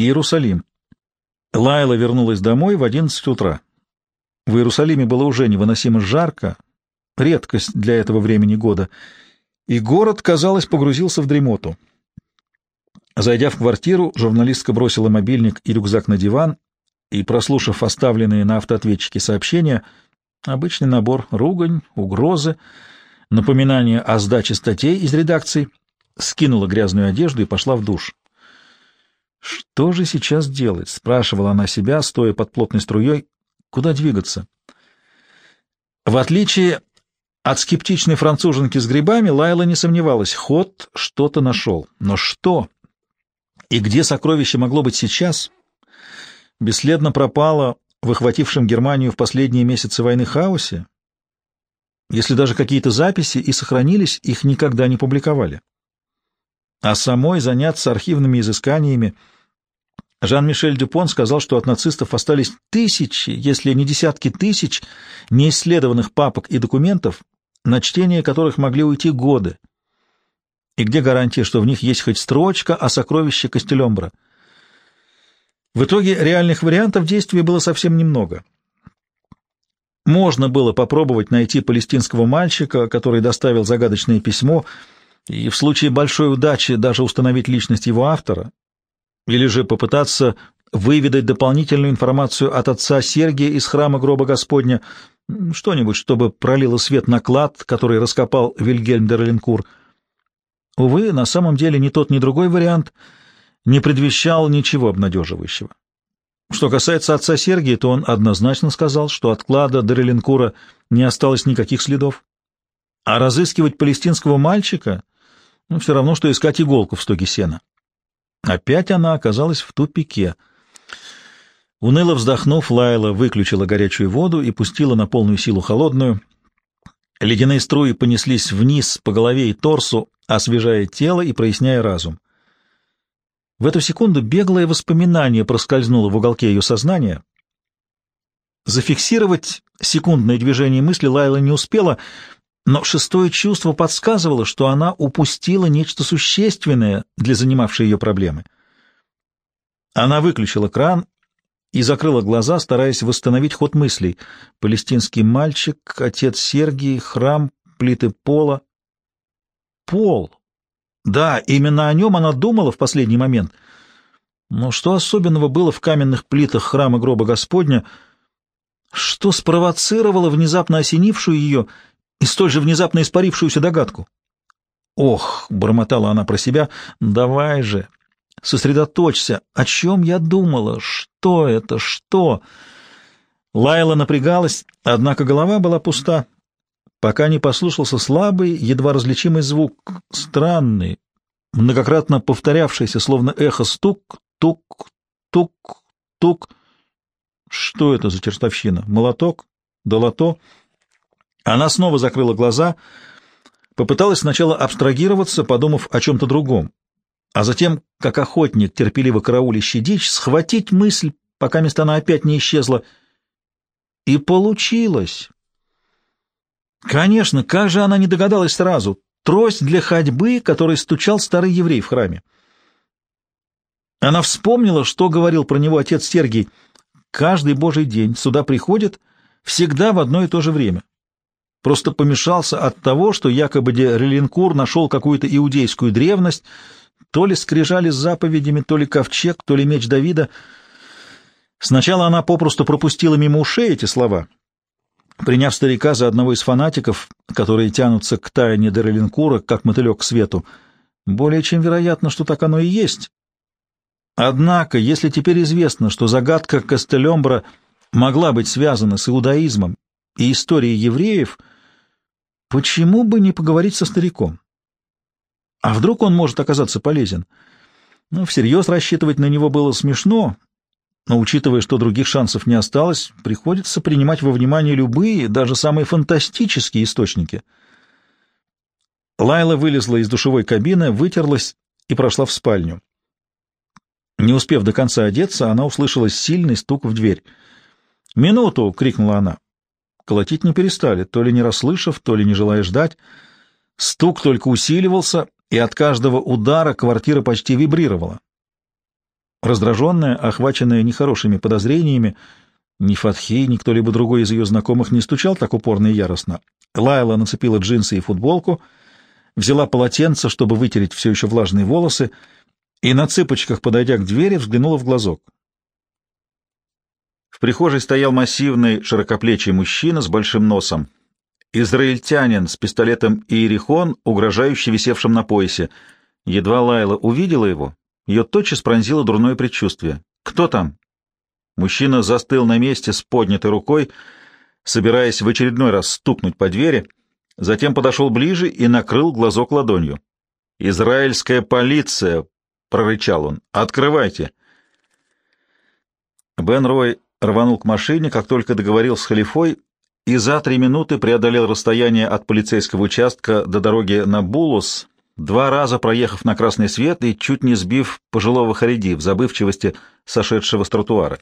Иерусалим. Лайла вернулась домой в 11 утра. В Иерусалиме было уже невыносимо жарко, редкость для этого времени года, и город, казалось, погрузился в дремоту. Зайдя в квартиру, журналистка бросила мобильник и рюкзак на диван и, прослушав оставленные на автоответчике сообщения, обычный набор ругань, угрозы, напоминания о сдаче статей из редакций, скинула грязную одежду и пошла в душ. «Что же сейчас делать?» — спрашивала она себя, стоя под плотной струей. «Куда двигаться?» В отличие от скептичной француженки с грибами, Лайла не сомневалась, ход что-то нашел. Но что? И где сокровище могло быть сейчас? Бесследно пропало в охватившем Германию в последние месяцы войны хаосе? Если даже какие-то записи и сохранились, их никогда не публиковали. А самой заняться архивными изысканиями Жан-Мишель Дюпон сказал, что от нацистов остались тысячи, если не десятки тысяч, неисследованных папок и документов, на чтение которых могли уйти годы. И где гарантия, что в них есть хоть строчка о сокровище Кастелембра? В итоге реальных вариантов действий было совсем немного. Можно было попробовать найти палестинского мальчика, который доставил загадочное письмо, и в случае большой удачи даже установить личность его автора, или же попытаться выведать дополнительную информацию от отца Сергия из храма гроба Господня, что-нибудь, чтобы пролило свет на клад, который раскопал Вильгельм де Реленкур. Увы, на самом деле ни тот, ни другой вариант не предвещал ничего обнадеживающего. Что касается отца Сергия, то он однозначно сказал, что от клада де Реленкура не осталось никаких следов. А разыскивать палестинского мальчика все равно, что искать иголку в стоге сена. Опять она оказалась в тупике. Уныло вздохнув, Лайла выключила горячую воду и пустила на полную силу холодную. Ледяные струи понеслись вниз по голове и торсу, освежая тело и проясняя разум. В эту секунду беглое воспоминание проскользнуло в уголке ее сознания. Зафиксировать секундное движение мысли Лайла не успела, но шестое чувство подсказывало, что она упустила нечто существенное для занимавшей ее проблемы. Она выключила кран и закрыла глаза, стараясь восстановить ход мыслей. Палестинский мальчик, отец Сергий, храм, плиты пола. Пол! Да, именно о нем она думала в последний момент. Но что особенного было в каменных плитах храма гроба Господня, что спровоцировало внезапно осенившую ее и столь же внезапно испарившуюся догадку? «Ох!» — бормотала она про себя. «Давай же! Сосредоточься! О чем я думала? Что это? Что?» Лайла напрягалась, однако голова была пуста, пока не послышался слабый, едва различимый звук, странный, многократно повторявшийся, словно эхо, стук, тук, тук, тук. Что это за чертовщина? Молоток? Долото? Она снова закрыла глаза, попыталась сначала абстрагироваться, подумав о чем-то другом, а затем, как охотник, терпеливо караулящий дичь, схватить мысль, пока она опять не исчезла. И получилось. Конечно, как же она не догадалась сразу? Трость для ходьбы, которой стучал старый еврей в храме. Она вспомнила, что говорил про него отец Сергий. Каждый божий день сюда приходит всегда в одно и то же время. Просто помешался от того, что якобы де Реленкур нашел какую-то иудейскую древность, то ли скрижали с заповедями, то ли ковчег, то ли меч Давида. Сначала она попросту пропустила мимо ушей эти слова, приняв старика за одного из фанатиков, которые тянутся к тайне де Реленкура, как мотылек к свету. Более чем вероятно, что так оно и есть. Однако, если теперь известно, что загадка Кастелембра могла быть связана с иудаизмом и историей евреев, почему бы не поговорить со стариком? А вдруг он может оказаться полезен? Всерьез рассчитывать на него было смешно, но, учитывая, что других шансов не осталось, приходится принимать во внимание любые, даже самые фантастические источники. Лайла вылезла из душевой кабины, вытерлась и прошла в спальню. Не успев до конца одеться, она услышала сильный стук в дверь. «Минуту!» — крикнула она. Колотить не перестали, то ли не расслышав, то ли не желая ждать. Стук только усиливался, и от каждого удара квартира почти вибрировала. Раздраженная, охваченная нехорошими подозрениями, ни Фатхи, ни кто-либо другой из ее знакомых не стучал так упорно и яростно. Лайла нацепила джинсы и футболку, взяла полотенце, чтобы вытереть все еще влажные волосы, и на цыпочках, подойдя к двери, взглянула в глазок. В прихожей стоял массивный широкоплечий мужчина с большим носом. Израильтянин с пистолетом Иерихон, угрожающе висевшим на поясе. Едва Лайла увидела его, ее тотчас пронзило дурное предчувствие. «Кто там?» Мужчина застыл на месте с поднятой рукой, собираясь в очередной раз стукнуть по двери, затем подошел ближе и накрыл глазок ладонью. «Израильская полиция!» — прорычал он. «Открывайте!» Бен Рой рванул к машине, как только договорил с халифой, и за 3 минуты преодолел расстояние от полицейского участка до дороги на Булус, 2 раза проехав на красный свет и чуть не сбив пожилого хариди в забывчивости, сошедшего с тротуара.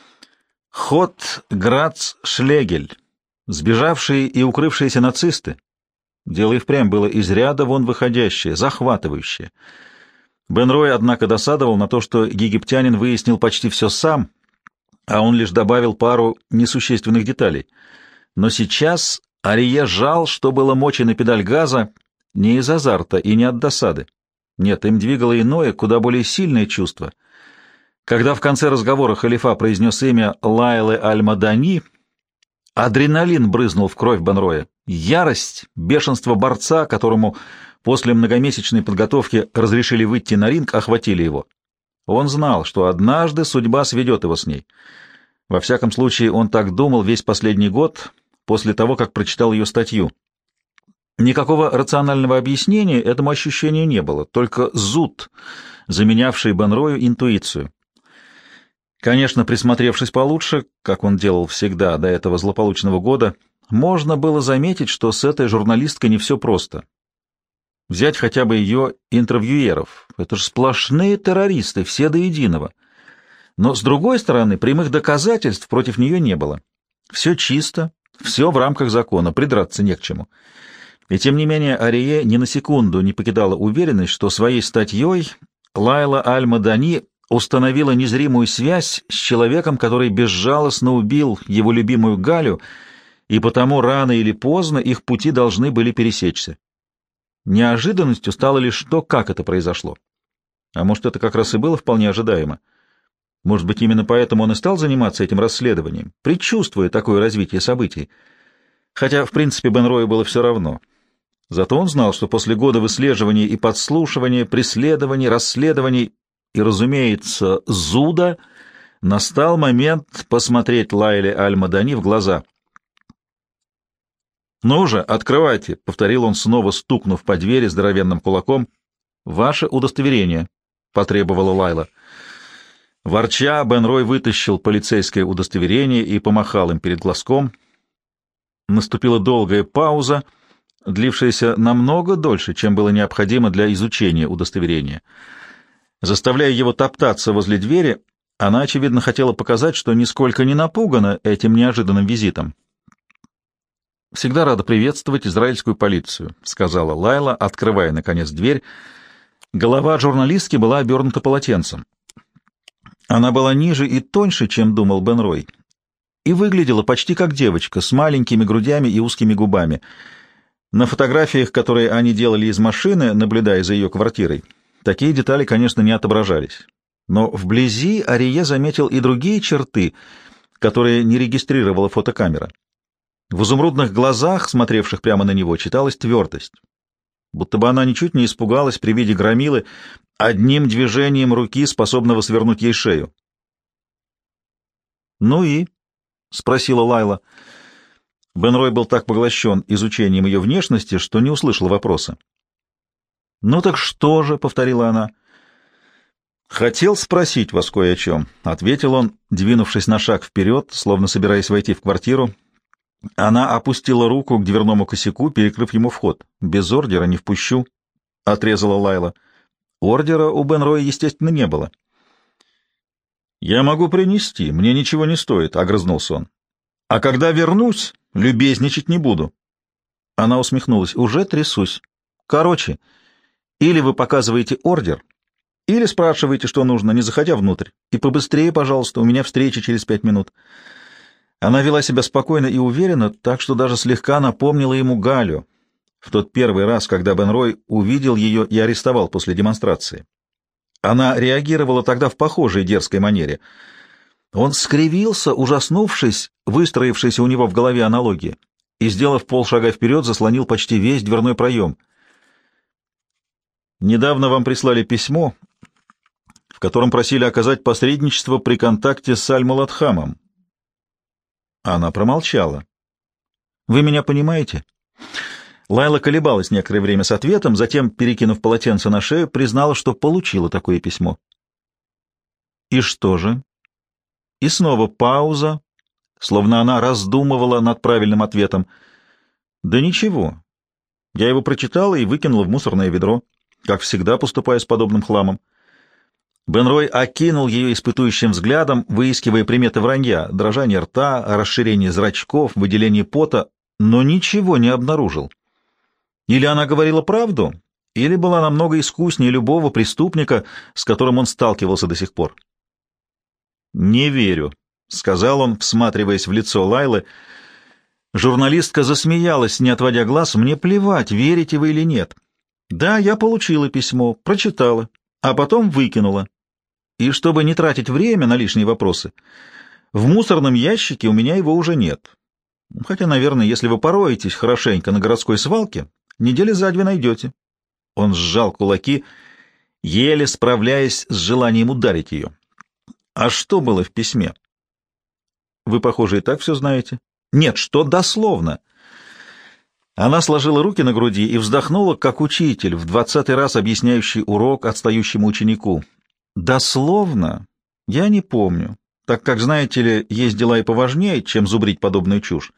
Хот Грац Шлегель, сбежавшие и укрывшиеся нацисты. Дело и впрямь было из ряда вон выходящее, захватывающее. Бен Рой, однако, досадовал на то, что египтянин выяснил почти все сам, а он лишь добавил пару несущественных деталей. Но сейчас Арие жал, что было мочи на педаль газа, не из азарта и не от досады. Нет, им двигало иное, куда более сильное чувство. Когда в конце разговора халифа произнес имя Лайлы Аль-Мадани, адреналин брызнул в кровь Бен Роя. Ярость, бешенство борца, которому после многомесячной подготовки разрешили выйти на ринг, охватили его. Он знал, что однажды судьба сведет его с ней. Во всяком случае, он так думал весь последний год, после того, как прочитал ее статью. Никакого рационального объяснения этому ощущению не было, только зуд, заменявший Бен Рою интуицию. Конечно, присмотревшись получше, как он делал всегда до этого злополучного года, можно было заметить, что с этой журналисткой не все просто. Взять хотя бы ее интервьюеров. Это же сплошные террористы, все до единого. Но, с другой стороны, прямых доказательств против нее не было. Все чисто, все в рамках закона, придраться не к чему. И тем не менее Арие ни на секунду не покидала уверенность, что своей статьей Лайла Аль-Мадани установила незримую связь с человеком, который безжалостно убил его любимую Галю, и потому рано или поздно их пути должны были пересечься. Неожиданностью стало лишь то, как это произошло. А может, это как раз и было вполне ожидаемо. Может быть, именно поэтому он и стал заниматься этим расследованием, предчувствуя такое развитие событий. Хотя, в принципе, Бен Рою было все равно. Зато он знал, что после года выслеживания и подслушивания, преследований, расследований и, разумеется, зуда, настал момент посмотреть Лайле Аль-Мадани в глаза. «Ну же, открывайте», — повторил он, снова стукнув по двери здоровенным кулаком. «Ваше удостоверение», — потребовала Лайла. Ворча, Бен Рой вытащил полицейское удостоверение и помахал им перед глазком. Наступила долгая пауза, длившаяся намного дольше, чем было необходимо для изучения удостоверения. Заставляя его топтаться возле двери, она, очевидно, хотела показать, что нисколько не напугана этим неожиданным визитом. «Всегда рада приветствовать израильскую полицию», — сказала Лайла, открывая, наконец, дверь. Голова журналистки была обернута полотенцем. Она была ниже и тоньше, чем думал Бен Рой, и выглядела почти как девочка, с маленькими грудями и узкими губами. На фотографиях, которые они делали из машины, наблюдая за ее квартирой, такие детали, конечно, не отображались. Но вблизи Арие заметил и другие черты, которые не регистрировала фотокамера. В изумрудных глазах, смотревших прямо на него, читалась твердость. Будто бы она ничуть не испугалась при виде громилы, одним движением руки, способного свернуть ей шею. «Ну и?» — спросила Лайла. Бен Рой был так поглощен изучением ее внешности, что не услышал вопроса. «Ну так что же?» — повторила она. «Хотел спросить вас кое о чем», — ответил он, двинувшись на шаг вперед, словно собираясь войти в квартиру. Она опустила руку к дверному косяку, перекрыв ему вход. «Без ордера не впущу», — отрезала Лайла. Ордера у Бен Роя, естественно, не было. «Я могу принести, мне ничего не стоит», — огрызнулся он. «А когда вернусь, любезничать не буду». Она усмехнулась. «Уже трясусь. Короче, или вы показываете ордер, Или спрашивайте, что нужно, не заходя внутрь. И побыстрее, пожалуйста, у меня встреча через 5 минут». Она вела себя спокойно и уверенно, так что даже слегка напомнила ему Галю в тот первый раз, когда Бен Рой увидел ее и арестовал после демонстрации. Она реагировала тогда в похожей дерзкой манере. Он скривился, ужаснувшись, выстроившейся у него в голове аналогии, и, сделав полшага вперед, заслонил почти весь дверной проем. «Недавно вам прислали письмо, в котором просили оказать посредничество при контакте с Аль-Муладхамом». Она промолчала. «Вы меня понимаете?» Лайла колебалась некоторое время с ответом, затем, перекинув полотенце на шею, признала, что получила такое письмо. «И что же?» И снова пауза, словно она раздумывала над правильным ответом. «Да ничего. Я его прочитала и выкинула в мусорное ведро, как всегда поступаю с подобным хламом». Бен Рой окинул ее испытующим взглядом, выискивая приметы вранья, дрожание рта, расширение зрачков, выделение пота, но ничего не обнаружил. Или она говорила правду, или была намного искуснее любого преступника, с которым он сталкивался до сих пор. «Не верю», — сказал он, всматриваясь в лицо Лайлы. Журналистка засмеялась, не отводя глаз. «Мне плевать, верите вы или нет. Да, я получила письмо, прочитала, а потом выкинула. И чтобы не тратить время на лишние вопросы, в мусорном ящике у меня его уже нет. Хотя, наверное, если вы пороетесь хорошенько на городской свалке, недели за 2 найдете». Он сжал кулаки, еле справляясь с желанием ударить ее. «А что было в письме?» «Вы, похоже, и так все знаете». «Нет, что дословно?» Она сложила руки на груди и вздохнула, как учитель, в 20-й раз объясняющий урок отстающему ученику. «Дословно? Я не помню, так как, знаете ли, есть дела и поважнее, чем зубрить подобную чушь.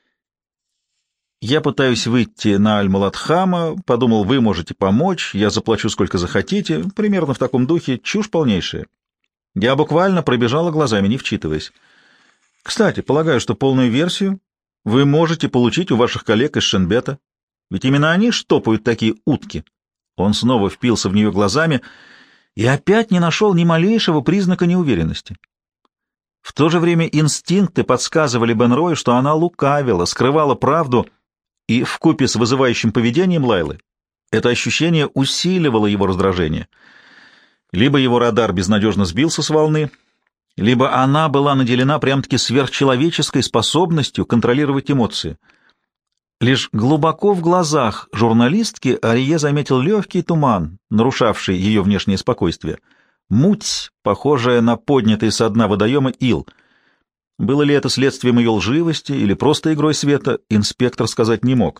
Я пытаюсь выйти на Аль-Муладхама, подумал, вы можете помочь, я заплачу сколько захотите, примерно в таком духе, чушь полнейшая. Я буквально пробежала глазами, не вчитываясь. Кстати, полагаю, что полную версию вы можете получить у ваших коллег из Шенбета, ведь именно они штопают такие утки». Он снова впился в нее глазами и опять не нашел ни малейшего признака неуверенности. В то же время инстинкты подсказывали Бен Рою, что она лукавила, скрывала правду, и вкупе с вызывающим поведением Лайлы это ощущение усиливало его раздражение. Либо его радар безнадежно сбился с волны, либо она была наделена прям-таки сверхчеловеческой способностью контролировать эмоции. Лишь глубоко в глазах журналистки Арие заметил легкий туман, нарушавший ее внешнее спокойствие. Муть, похожая на поднятый со дна водоема ил. Было ли это следствием ее лживости или просто игрой света, инспектор сказать не мог.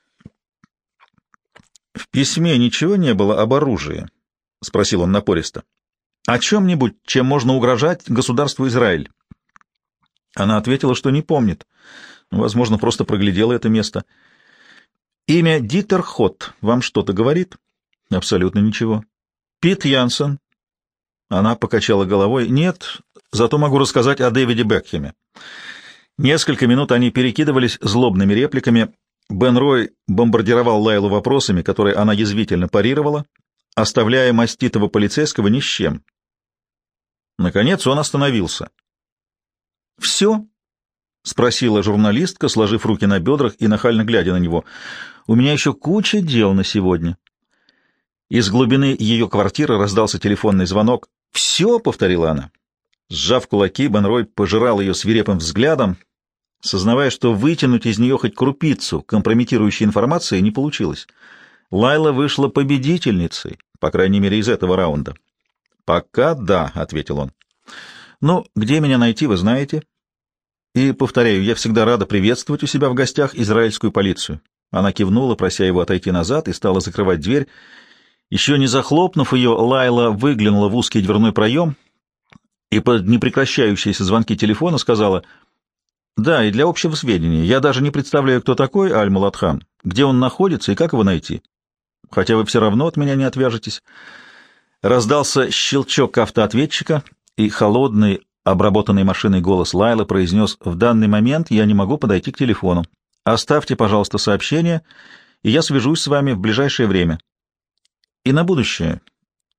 «В письме ничего не было об оружии?» — спросил он напористо. «О чем-нибудь, чем можно угрожать государству Израиль?» Она ответила, что не помнит. Возможно, просто проглядела это место. «Имя Дитер Хот вам что-то говорит?» «Абсолютно ничего». «Пит Янсен?» Она покачала головой. «Нет, зато могу рассказать о Дэвиде Бекхеме». Несколько минут они перекидывались злобными репликами. Бен Рой бомбардировал Лайлу вопросами, которые она язвительно парировала, оставляя маститого полицейского ни с чем. Наконец он остановился. «Все?» — спросила журналистка, сложив руки на бедрах и нахально глядя на него. «У меня еще куча дел на сегодня». Из глубины ее квартиры раздался телефонный звонок. «Все?» — повторила она. Сжав кулаки, Бен Рой пожирал ее свирепым взглядом, сознавая, что вытянуть из нее хоть крупицу компрометирующей информации не получилось. Лайла вышла победительницей, по крайней мере, из этого раунда. «Пока да», — ответил он. «Ну, где меня найти, вы знаете. И, повторяю, я всегда рада приветствовать у себя в гостях израильскую полицию». Она кивнула, прося его отойти назад, и стала закрывать дверь. Еще не захлопнув ее, Лайла выглянула в узкий дверной проем и под непрекращающиеся звонки телефона сказала: «Да, и для общего сведения, я даже не представляю, кто такой Аль-Муладхам, где он находится и как его найти. Хотя вы все равно от меня не отвяжетесь». Раздался щелчок автоответчика, и холодный, обработанный машиной голос Лайлы произнес: «В данный момент я не могу подойти к телефону. Оставьте, пожалуйста, сообщение, и я свяжусь с вами в ближайшее время. И на будущее.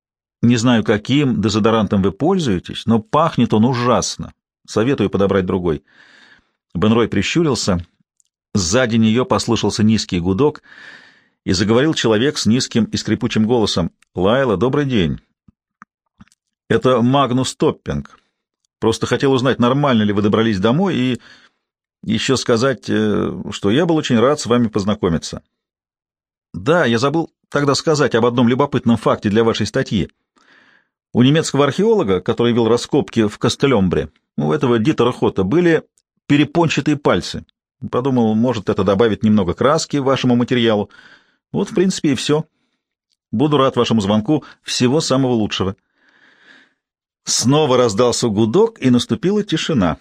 Не знаю, каким дезодорантом вы пользуетесь, но пахнет он ужасно. Советую подобрать другой». Бенрой прищурился. Сзади нее послышался низкий гудок, и заговорил человек с низким и скрипучим голосом. «Лайла, добрый день. Это Магнус Топпинг. Просто хотел узнать, нормально ли вы добрались домой, и еще сказать, что я был очень рад с вами познакомиться». «Да, я забыл тогда сказать об одном любопытном факте для вашей статьи. У немецкого археолога, который вел раскопки в Кастелембре, у этого Дитера Хота, были перепончатые пальцы. Подумал, может, это добавит немного краски вашему материалу. Вот, в принципе, и все. Буду рад вашему звонку. Всего самого лучшего». Снова раздался гудок, и наступила тишина.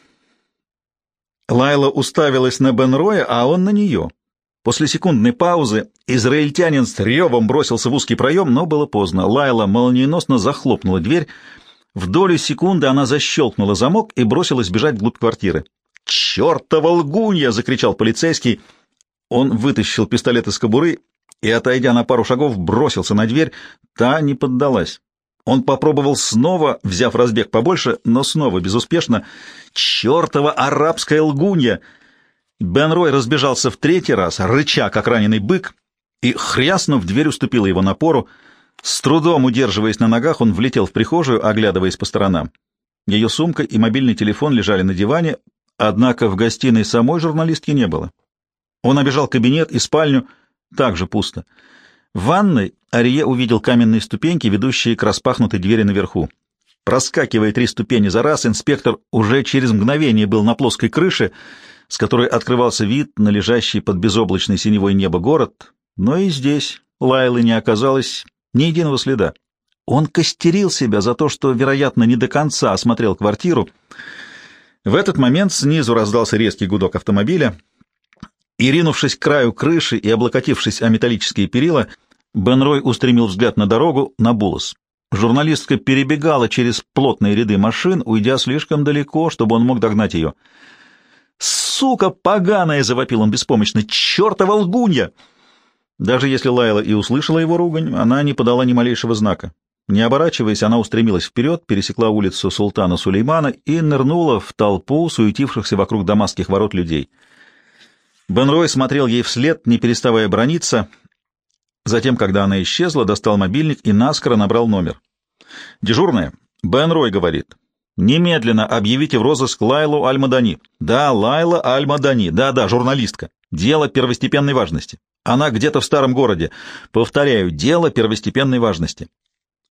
Лайла уставилась на Бенроя, а он на нее. После секундной паузы израильтянин с ревом бросился в узкий проем, но было поздно. Лайла молниеносно захлопнула дверь. В долю секунды она защелкнула замок и бросилась бежать вглубь квартиры. «Чертова лгунья!» — закричал полицейский. Он вытащил пистолет из кобуры и, отойдя на пару шагов, бросился на дверь. Та не поддалась. Он попробовал снова, взяв разбег побольше, но снова безуспешно. «Чертова арабская лгунья!» Бенрой разбежался в третий раз, рыча, как раненый бык, и, хряснув, дверь уступила его напору. С трудом удерживаясь на ногах, он влетел в прихожую, оглядываясь по сторонам. Ее сумка и мобильный телефон лежали на диване, однако в гостиной самой журналистки не было. Он обежал кабинет и спальню, также пусто. В ванной Арье увидел каменные ступеньки, ведущие к распахнутой двери наверху. Проскакивая 3 ступени за раз, инспектор уже через мгновение был на плоской крыше, с которой открывался вид на лежащий под безоблачной синевой небо город, но и здесь Лайлы не оказалось ни единого следа. Он костерил себя за то, что, вероятно, не до конца осмотрел квартиру. В этот момент снизу раздался резкий гудок автомобиля, и, ринувшись к краю крыши и облокотившись о металлические перила, Бенрой устремил взгляд на дорогу, на Булос. Журналистка перебегала через плотные ряды машин, уйдя слишком далеко, чтобы он мог догнать ее. «Сука поганая!» — завопил он беспомощно. «Чертова лгунья!» Даже если Лайла и услышала его ругань, она не подала ни малейшего знака. Не оборачиваясь, она устремилась вперед, пересекла улицу Султана Сулеймана и нырнула в толпу суетившихся вокруг дамасских ворот людей. Бенрой смотрел ей вслед, не переставая браниться. Затем, когда она исчезла, достал мобильник и наскоро набрал номер. «Дежурная, Бенрой говорит. Немедленно объявите в розыск Лайлу Аль-Мадани». «Да, Лайла Аль-Мадани. Да, журналистка. Дело первостепенной важности. Она где-то в старом городе. Повторяю, дело первостепенной важности.